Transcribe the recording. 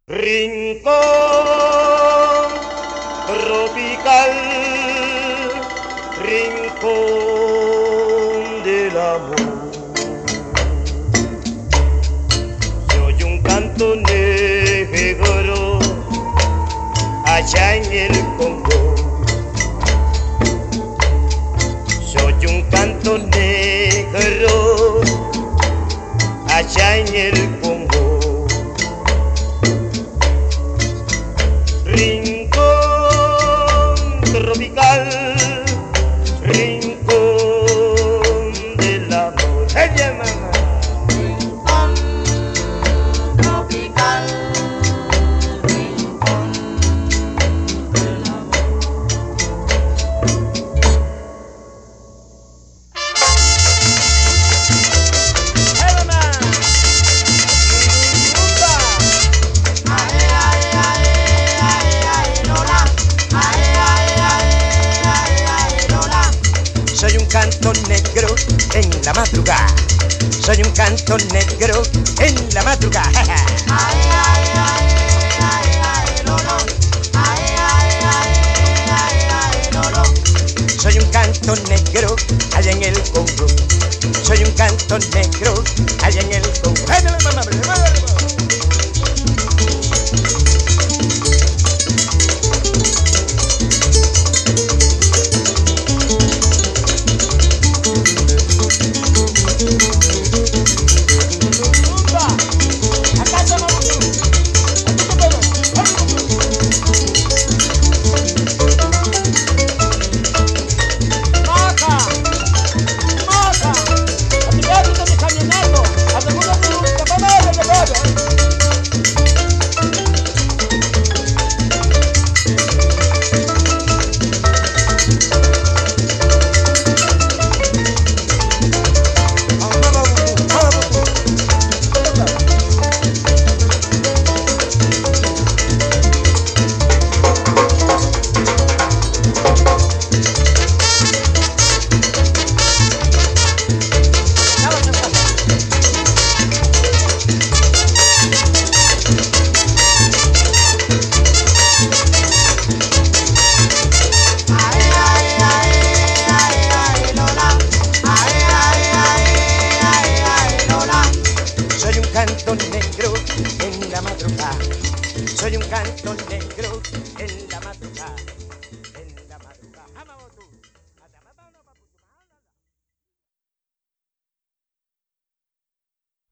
Rincón tropical, rincón del amor. Soy un canto negro allá en el Congo. Soy un canto negro allá en el Congo. Rincón tropical, rincón del amor. ¡Ella, mamá! Rincón tropical, rincón del amor. ¡Hey, mamá! Ae, ae, ae, ae, ae, Lola. Ae, ae, ae, ae, ae, Lola. Soy un canto negro en la madrugada. Soy un canto negro en la madrugada. Ae, ae, ae, ae, ae, Lolo. Ae, ae, ae, ae, ae, Lolo. Soy un canto negro allá en el Congo. Soy un canto negro